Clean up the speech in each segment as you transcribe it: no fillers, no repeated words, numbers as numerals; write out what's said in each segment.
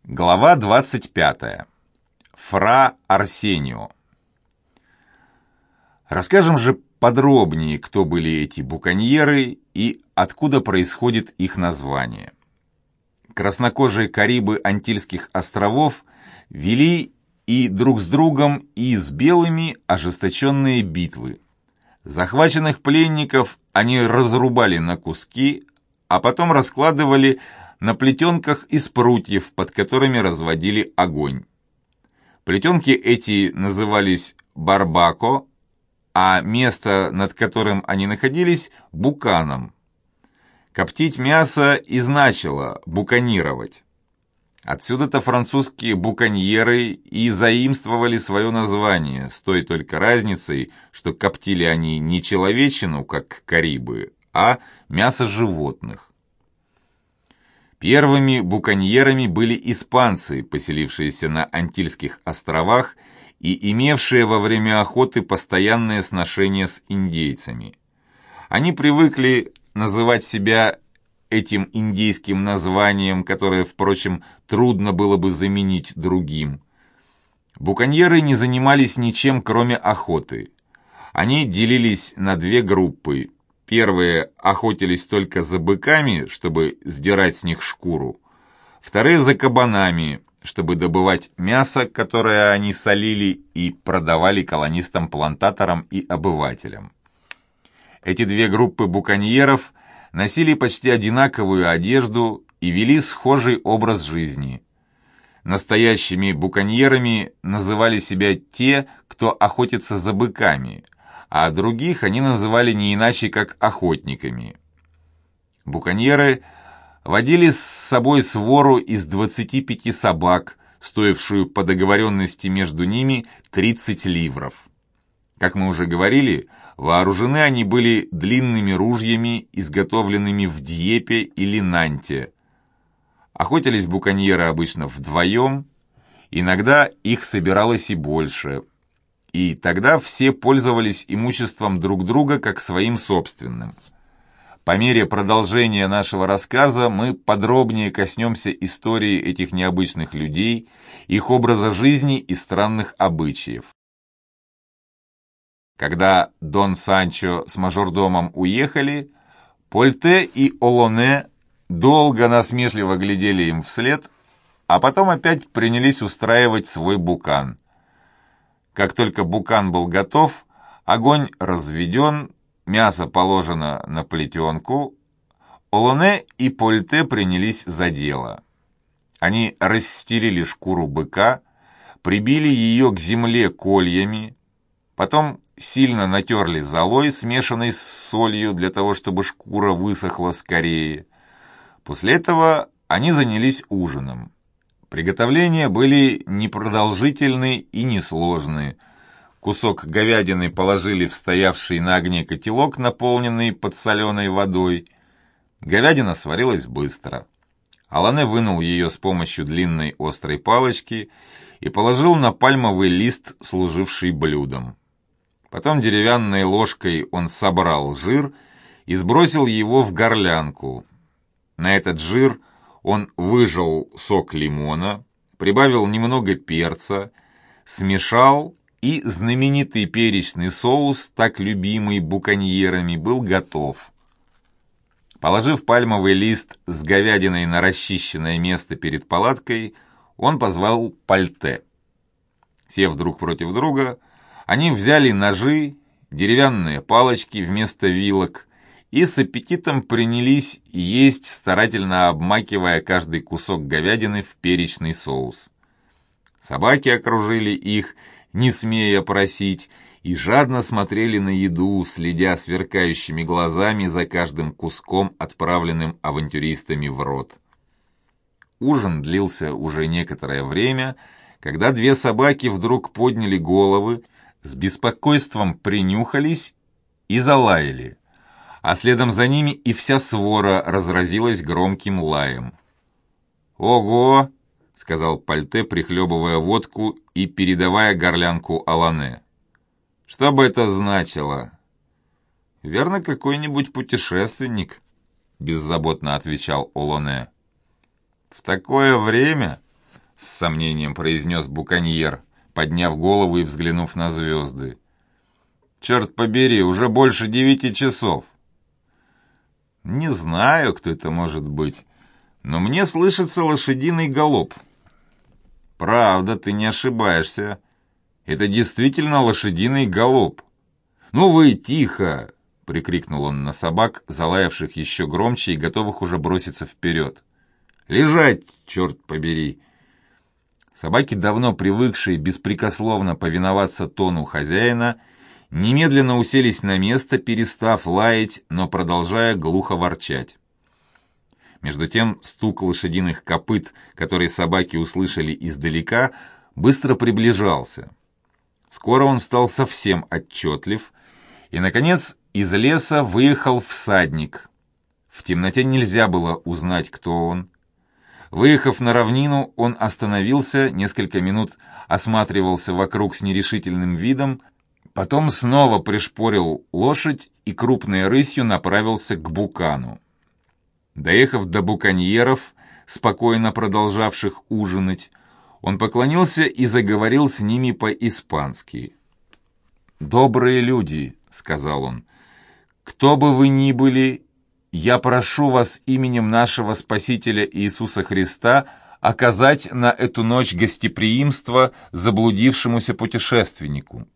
Глава 25. Фра Арсенио. Расскажем же подробнее, кто были эти буконьеры и откуда происходит их название. Краснокожие карибы Антильских островов вели и друг с другом, и с белыми ожесточенные битвы. Захваченных пленников они разрубали на куски, а потом раскладывали на плетенках из прутьев, под которыми разводили огонь. Плетенки эти назывались барбако, а место, над которым они находились, буканом. Коптить мясо и значило буканировать. Отсюда-то французские буконьеры и заимствовали свое название, с той только разницей, что коптили они не человечину, как карибы, а мясо животных. Первыми буконьерами были испанцы, поселившиеся на Антильских островах и имевшие во время охоты постоянное сношение с индейцами. Они привыкли называть себя этим индейским названием, которое, впрочем, трудно было бы заменить другим. Буконьеры не занимались ничем, кроме охоты. Они делились на две группы. Первые охотились только за быками, чтобы сдирать с них шкуру. Вторые за кабанами, чтобы добывать мясо, которое они солили и продавали колонистам-плантаторам и обывателям. Эти две группы буконьеров носили почти одинаковую одежду и вели схожий образ жизни. Настоящими буконьерами называли себя те, кто охотится за быками, а других они называли не иначе, как охотниками. Буконьеры водили с собой свору из 25 собак, стоившую по договоренности между ними 30 ливров. Как мы уже говорили, вооружены они были длинными ружьями, изготовленными в Дьепе или Нанте. Охотились буконьеры обычно вдвоем, иногда их собиралось и больше, и тогда все пользовались имуществом друг друга как своим собственным. По мере продолжения нашего рассказа мы подробнее коснемся истории этих необычных людей, их образа жизни и странных обычаев. Когда Дон Санчо с мажордомом уехали, Польте и Олоне долго насмешливо глядели им вслед, а потом опять принялись устраивать свой букан. Как только букан был готов, огонь разведен, мясо положено на плетенку, Олоне и Польте принялись за дело. Они расстелили шкуру быка, прибили ее к земле кольями, потом сильно натерли золой, смешанной с солью, для того, чтобы шкура высохла скорее. После этого они занялись ужином. Приготовления были непродолжительны и несложны. Кусок говядины положили в стоявший на огне котелок, наполненный подсоленой водой. Говядина сварилась быстро. Олоне вынул ее с помощью длинной острой палочки и положил на пальмовый лист, служивший блюдом. Потом деревянной ложкой он собрал жир и сбросил его в горлянку. На этот жир он выжал сок лимона, прибавил немного перца, смешал, и знаменитый перечный соус, так любимый буконьерами, был готов. Положив пальмовый лист с говядиной на расчищенное место перед палаткой, он позвал Польте. Сев друг против друга, они взяли ножи, деревянные палочки вместо вилок и с аппетитом принялись есть, старательно обмакивая каждый кусок говядины в перечный соус. Собаки окружили их, не смея просить, и жадно смотрели на еду, следя сверкающими глазами за каждым куском, отправленным авантюристами в рот. Ужин длился уже некоторое время, когда две собаки вдруг подняли головы, с беспокойством принюхались и залаяли, а следом за ними и вся свора разразилась громким лаем. «Ого!» — сказал Польте, прихлебывая водку и передавая горлянку Олоне. «Что бы это значило?» «Верно, какой-нибудь путешественник», — беззаботно отвечал Олоне. «В такое время?» — с сомнением произнес буконьер, подняв голову и взглянув на звезды. «Черт побери, уже больше 9 часов». «Не знаю, кто это может быть, но мне слышится лошадиный галоп». «Правда, ты не ошибаешься. Это действительно лошадиный галоп». «Ну вы, тихо!» — прикрикнул он на собак, залаявших еще громче и готовых уже броситься вперед. «Лежать, черт побери!» Собаки, давно привыкшие беспрекословно повиноваться тону хозяина, немедленно уселись на место, перестав лаять, но продолжая глухо ворчать. Между тем стук лошадиных копыт, который собаки услышали издалека, быстро приближался. Скоро он стал совсем отчетлив, и, наконец, из леса выехал всадник. В темноте нельзя было узнать, кто он. Выехав на равнину, он остановился, несколько минут осматривался вокруг с нерешительным видом, потом снова пришпорил лошадь и крупной рысью направился к Букану. Доехав до буконьеров, спокойно продолжавших ужинать, он поклонился и заговорил с ними по-испански. «Добрые люди», — сказал он, — «кто бы вы ни были, я прошу вас именем нашего Спасителя Иисуса Христа оказать на эту ночь гостеприимство заблудившемуся путешественнику».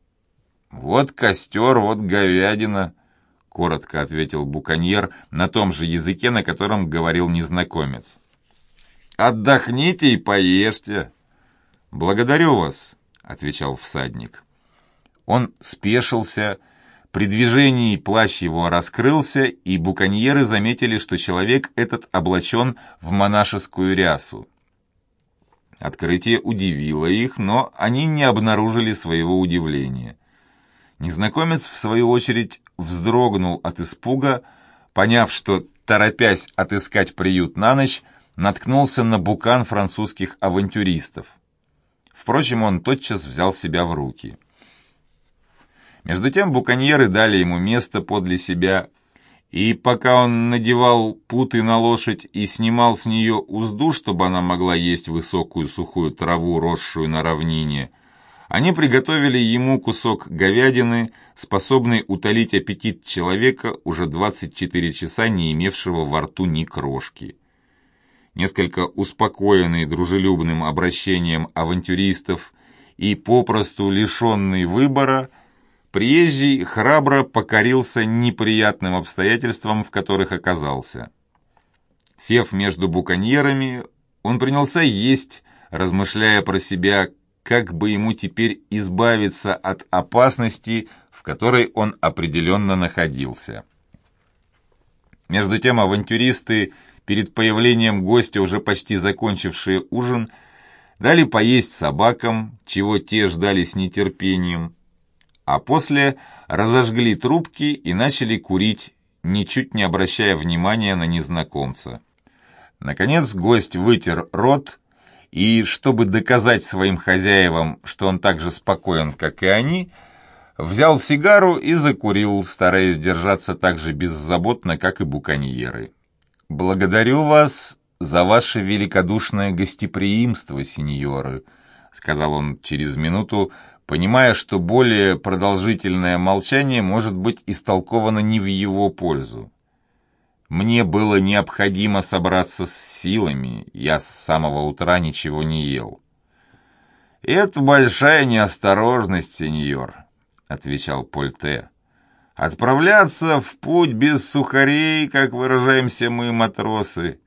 «Вот костер, вот говядина», — коротко ответил буконьер на том же языке, на котором говорил незнакомец. «Отдохните и поешьте». «Благодарю вас», — отвечал всадник. Он спешился. При движении плащ его раскрылся, и буконьеры заметили, что человек этот облачен в монашескую рясу. Открытие удивило их, но они не обнаружили своего удивления. Незнакомец, в свою очередь, вздрогнул от испуга, поняв, что, торопясь отыскать приют на ночь, наткнулся на букан французских авантюристов. Впрочем, он тотчас взял себя в руки. Между тем буконьеры дали ему место подле себя, и пока он надевал путы на лошадь и снимал с нее узду, чтобы она могла есть высокую сухую траву, росшую на равнине, они приготовили ему кусок говядины, способный утолить аппетит человека, уже 24 часа не имевшего во рту ни крошки. Несколько успокоенный дружелюбным обращением авантюристов и попросту лишенный выбора, приезжий храбро покорился неприятным обстоятельствам, в которых оказался. Сев между буконьерами, он принялся есть, размышляя про себя, как бы ему теперь избавиться от опасности, в которой он определенно находился. Между тем авантюристы, перед появлением гостя, уже почти закончившие ужин, дали поесть собакам, чего те ждали с нетерпением, а после разожгли трубки и начали курить, ничуть не обращая внимания на незнакомца. Наконец гость вытер рот и, чтобы доказать своим хозяевам, что он так же спокоен, как и они, взял сигару и закурил, стараясь держаться так же беззаботно, как и буконьеры. «Благодарю вас за ваше великодушное гостеприимство, сеньоры», — сказал он через минуту, понимая, что более продолжительное молчание может быть истолковано не в его пользу. «Мне было необходимо собраться с силами, я с самого утра ничего не ел». «Это большая неосторожность, сеньор», — отвечал Польте. «Отправляться в путь без сухарей, как выражаемся мы, матросы.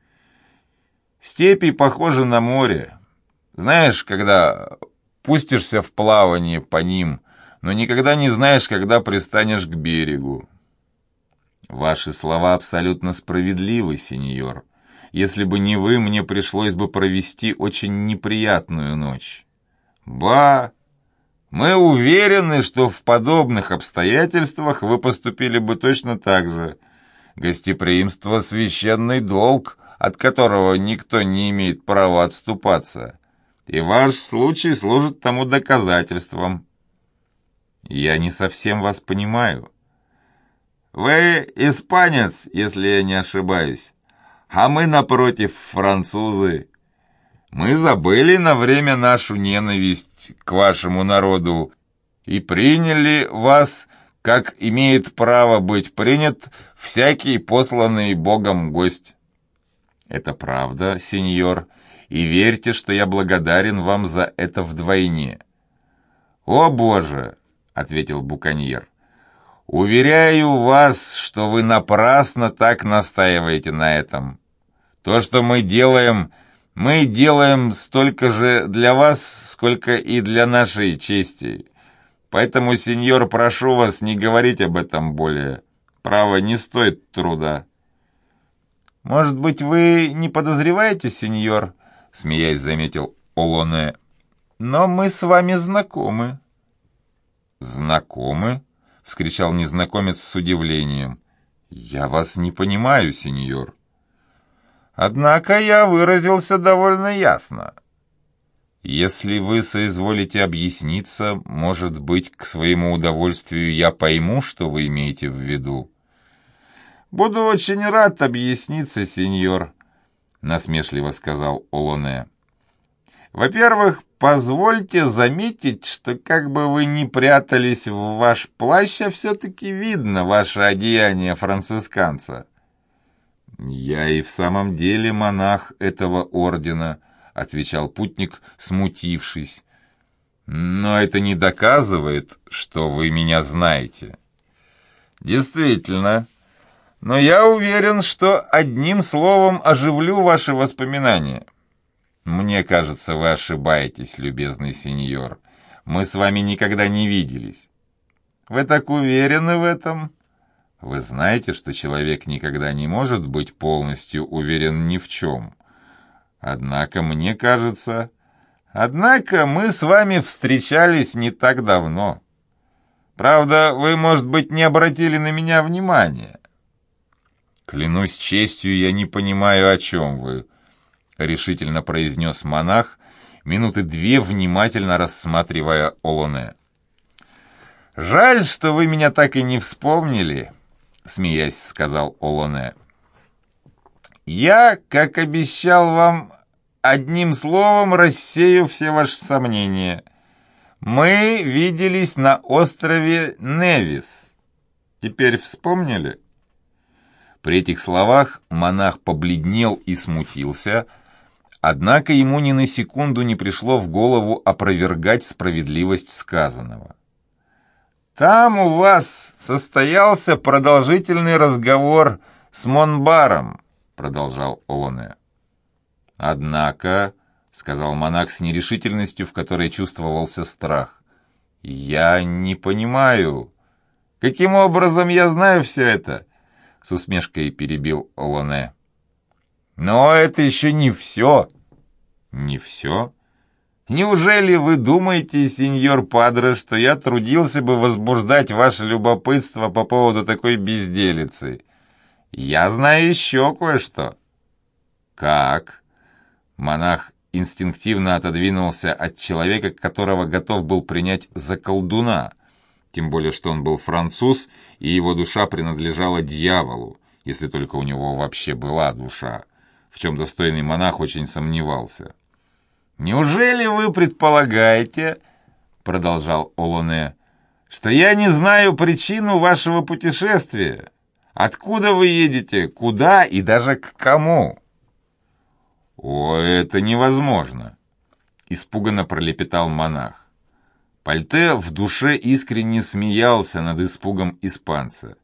Степи похожи на море. Знаешь, когда пустишься в плавание по ним, но никогда не знаешь, когда пристанешь к берегу». «Ваши слова абсолютно справедливы, сеньор. Если бы не вы, мне пришлось бы провести очень неприятную ночь». «Ба! Мы уверены, что в подобных обстоятельствах вы поступили бы точно так же. Гостеприимство — священный долг, от которого никто не имеет права отступаться. И ваш случай служит тому доказательством». «Я не совсем вас понимаю». «Вы испанец, если я не ошибаюсь, а мы, напротив, французы. Мы забыли на время нашу ненависть к вашему народу и приняли вас, как имеет право быть принят всякий посланный Богом гость». «Это правда, сеньор, и верьте, что я благодарен вам за это вдвойне». «О, Боже!» — ответил буконьер. «Уверяю вас, что вы напрасно так настаиваете на этом. То, что мы делаем столько же для вас, сколько и для нашей чести. Поэтому, сеньор, прошу вас не говорить об этом более. Право не стоит труда». «Может быть, вы не подозреваете, сеньор?» — смеясь заметил Олоне. «Но мы с вами знакомы». «Знакомы?» — вскричал незнакомец с удивлением. «Я вас не понимаю, сеньор». «Однако я выразился довольно ясно». «Если вы соизволите объясниться, может быть, к своему удовольствию я пойму, что вы имеете в виду». «Буду очень рад объясниться, сеньор», — насмешливо сказал Олоне. «Во-первых, позвольте заметить, что как бы вы ни прятались в ваш плащ, а все-таки видно ваше одеяние францисканца». «Я и в самом деле монах этого ордена», — отвечал путник, смутившись. «Но это не доказывает, что вы меня знаете». «Действительно. Но я уверен, что одним словом оживлю ваши воспоминания». «Мне кажется, вы ошибаетесь, любезный сеньор. Мы с вами никогда не виделись». «Вы так уверены в этом?» «Вы знаете, что человек никогда не может быть полностью уверен ни в чем. Однако, мне кажется...» «Однако мы с вами встречались не так давно. Правда, вы, может быть, не обратили на меня внимания». «Клянусь честью, я не понимаю, о чем вы», — решительно произнес монах, минуты две внимательно рассматривая Олоне. «Жаль, что вы меня так и не вспомнили», — смеясь сказал Олоне. «Я, как обещал вам, одним словом рассею все ваши сомнения. Мы виделись на острове Невис. Теперь вспомнили?» При этих словах монах побледнел и смутился, однако ему ни на секунду не пришло в голову опровергать справедливость сказанного. «Там у вас состоялся продолжительный разговор с Монбаром», — продолжал Олоне. «Однако», — сказал монах с нерешительностью, в которой чувствовался страх, — «я не понимаю». «Каким образом я знаю все это?» — с усмешкой перебил Олоне. «Но это еще не все». «Не все? Неужели вы думаете, сеньор Падре, что я трудился бы возбуждать ваше любопытство по поводу такой безделицы? Я знаю еще кое-что». «Как?» Монах инстинктивно отодвинулся от человека, которого готов был принять за колдуна, тем более что он был француз, и его душа принадлежала дьяволу, если только у него вообще была душа, в чем достойный монах очень сомневался. «Неужели вы предполагаете, — продолжал Олоне, — что я не знаю причину вашего путешествия? Откуда вы едете, куда и даже к кому?» «О, это невозможно!» — испуганно пролепетал монах. Пальте в душе искренне смеялся над испугом испанца.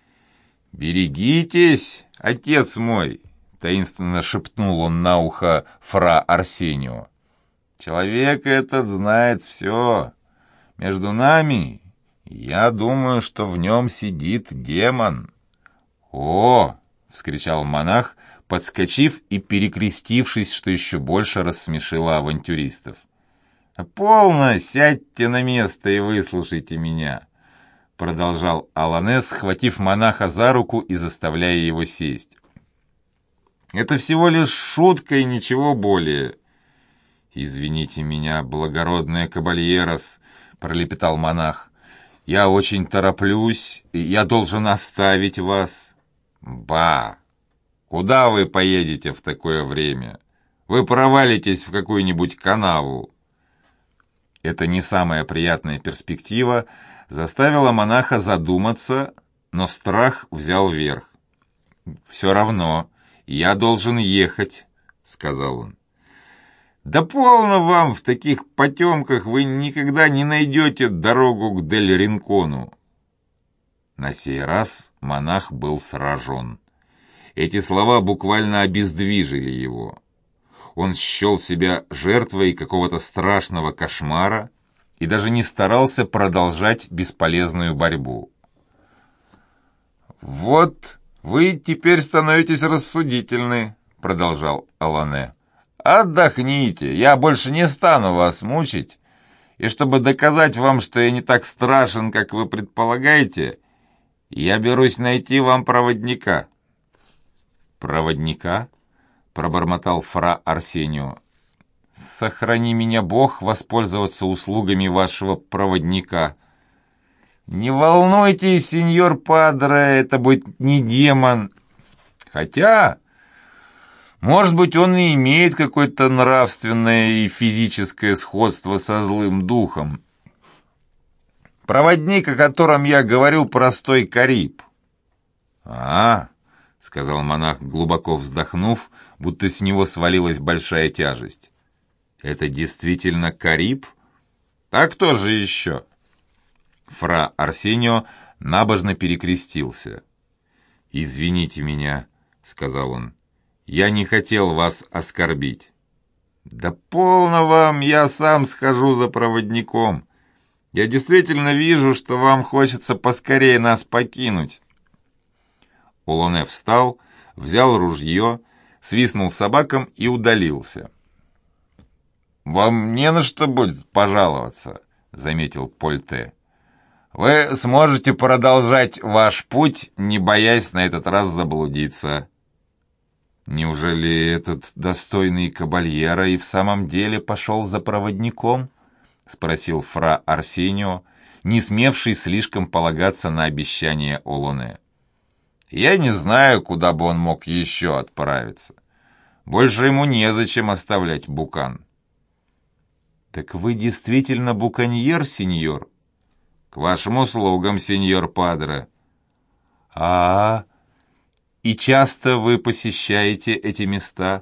«Берегитесь, отец мой!» — таинственно шепнул он на ухо фра Арсению. «Человек этот знает все. Между нами, я думаю, что в нем сидит демон». «О!» — вскричал монах, подскочив и перекрестившись, что еще больше рассмешило авантюристов. «Полно, сядьте на место и выслушайте меня», — продолжал Олоне, схватив монаха за руку и заставляя его сесть. «Это всего лишь шутка и ничего более». «Извините меня, благородная кабальерос», — пролепетал монах. «Я очень тороплюсь, и я должен оставить вас». «Ба! Куда вы поедете в такое время? вы провалитесь в какую-нибудь канаву». Это не самая приятная перспектива заставила монаха задуматься, но страх взял верх. «Все равно, я должен ехать», — сказал он. «Да полно вам, в таких потемках вы никогда не найдете дорогу к Дель-Ринкону». На сей раз монах был сражен. Эти слова буквально обездвижили его. Он счел себя жертвой какого-то страшного кошмара и даже не старался продолжать бесполезную борьбу. «Вот вы теперь становитесь рассудительны», — продолжал Олоне. «Отдохните, я больше не стану вас мучить, и чтобы доказать вам, что я не так страшен, как вы предполагаете, я берусь найти вам проводника». «Проводника?» — пробормотал фра Арсенио. «Сохрани меня, Бог, воспользоваться услугами вашего проводника». «Не волнуйтесь, сеньор Падре, это будет не демон. Хотя, может быть, он и имеет какое-то нравственное и физическое сходство со злым духом. Проводник, о котором я говорю, простой Кариб». «А-а», — сказал монах, глубоко вздохнув, будто с него свалилась большая тяжесть. «Это действительно Кариб? А кто же еще?» Фра Арсенио набожно перекрестился. «Извините меня», — сказал он, — «я не хотел вас оскорбить». «Да полно вам, я сам схожу за проводником. Я действительно вижу, что вам хочется поскорее нас покинуть». Олоне встал, взял ружье, свистнул собакам и удалился. «Вам не на что будет пожаловаться», — заметил Польте. «Вы сможете продолжать ваш путь, не боясь на этот раз заблудиться». «Неужели этот достойный кабальера и в самом деле пошел за проводником?» — спросил фра Арсенио, не смевший слишком полагаться на обещание Олоне. «Я не знаю, куда бы он мог еще отправиться. Больше ему незачем оставлять Букан». «Так вы действительно буконьер, сеньор?» «К вашим услугам, сеньор Падре». «А-а-а! И часто вы посещаете эти места?»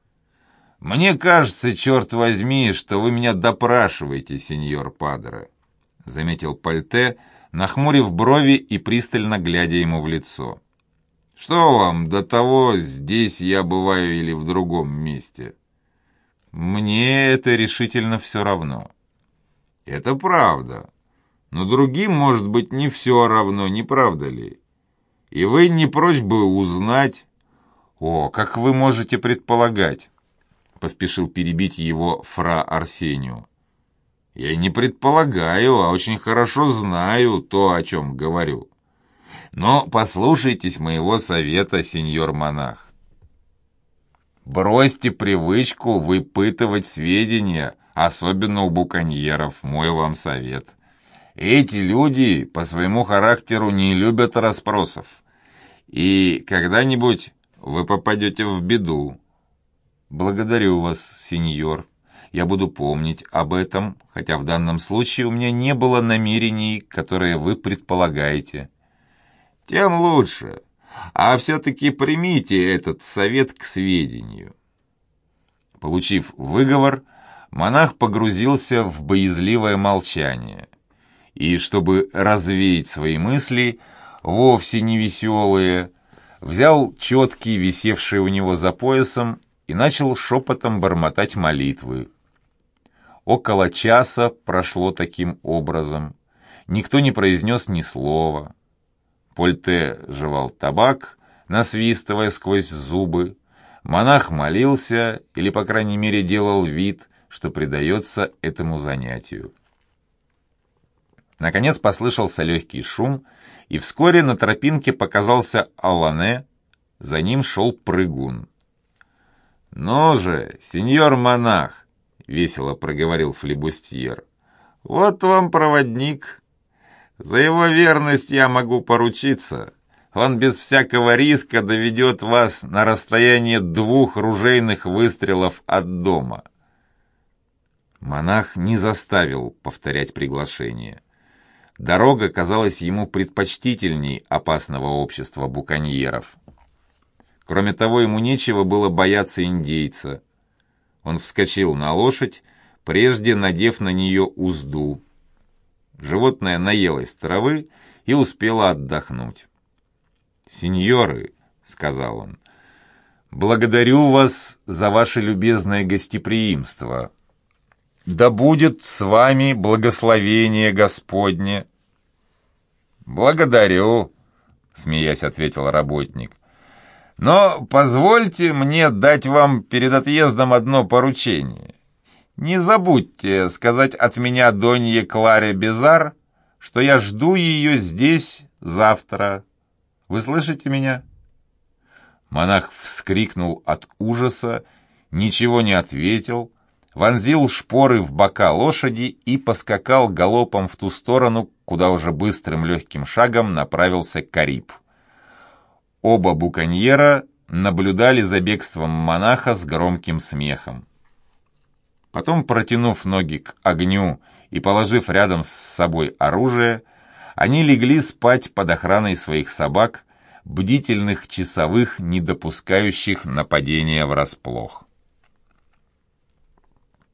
«Мне кажется, черт возьми, что вы меня допрашиваете, сеньор Падре», — заметил Польте, нахмурив брови и пристально глядя ему в лицо. «Что вам до того, здесь я бываю или в другом месте?» «Мне это решительно все равно». «Это правда. Но другим, может быть, не все равно, не правда ли? И вы не прочь бы узнать...» «О, как вы можете предполагать?» — поспешил перебить его фра Арсенио. «Я не предполагаю, а очень хорошо знаю то, о чем говорю. Но послушайтесь моего совета, сеньор-монах. Бросьте привычку выпытывать сведения, особенно у буконьеров, мой вам совет. Эти люди по своему характеру не любят расспросов, и когда-нибудь вы попадете в беду». «Благодарю вас, сеньор. Я буду помнить об этом, хотя в данном случае у меня не было намерений, которые вы предполагаете». «Тем лучше. А все-таки примите этот совет к сведению». Получив выговор, монах погрузился в боязливое молчание. И, чтобы развеять свои мысли, вовсе не веселые, взял четки, висевшие у него за поясом, и начал шепотом бормотать молитвы. Около часа прошло таким образом. Никто не произнес ни слова. Польте жевал табак, насвистывая сквозь зубы. Монах молился, или, по крайней мере, делал вид, что предается этому занятию. Наконец послышался легкий шум, и вскоре на тропинке показался Олоне, за ним шел прыгун. «Ну же, сеньор-монах!» — весело проговорил флибустьер. «Вот вам проводник. За его верность я могу поручиться. Он без всякого риска доведет вас на расстояние 2 ружейных выстрелов от дома». Монах не заставил повторять приглашение. Дорога казалась ему предпочтительней опасного общества буконьеров. Кроме того, ему нечего было бояться индейца. Он вскочил на лошадь, прежде надев на нее узду. Животное наелось травы и успело отдохнуть. «Сеньоры», — сказал он, — «благодарю вас за ваше любезное гостеприимство. Да будет с вами благословение Господне». «Благодарю», — смеясь ответил работник. «Но позвольте мне дать вам перед отъездом одно поручение. Не забудьте сказать от меня Донье Кларе Безар, что я жду ее здесь завтра. Вы слышите меня?» Монах вскрикнул от ужаса, ничего не ответил, вонзил шпоры в бока лошади и поскакал галопом в ту сторону, куда уже быстрым легким шагом направился Кариб. Оба буконьера наблюдали за бегством монаха с громким смехом. Потом, протянув ноги к огню и положив рядом с собой оружие, они легли спать под охраной своих собак, бдительных часовых, не допускающих нападения врасплох.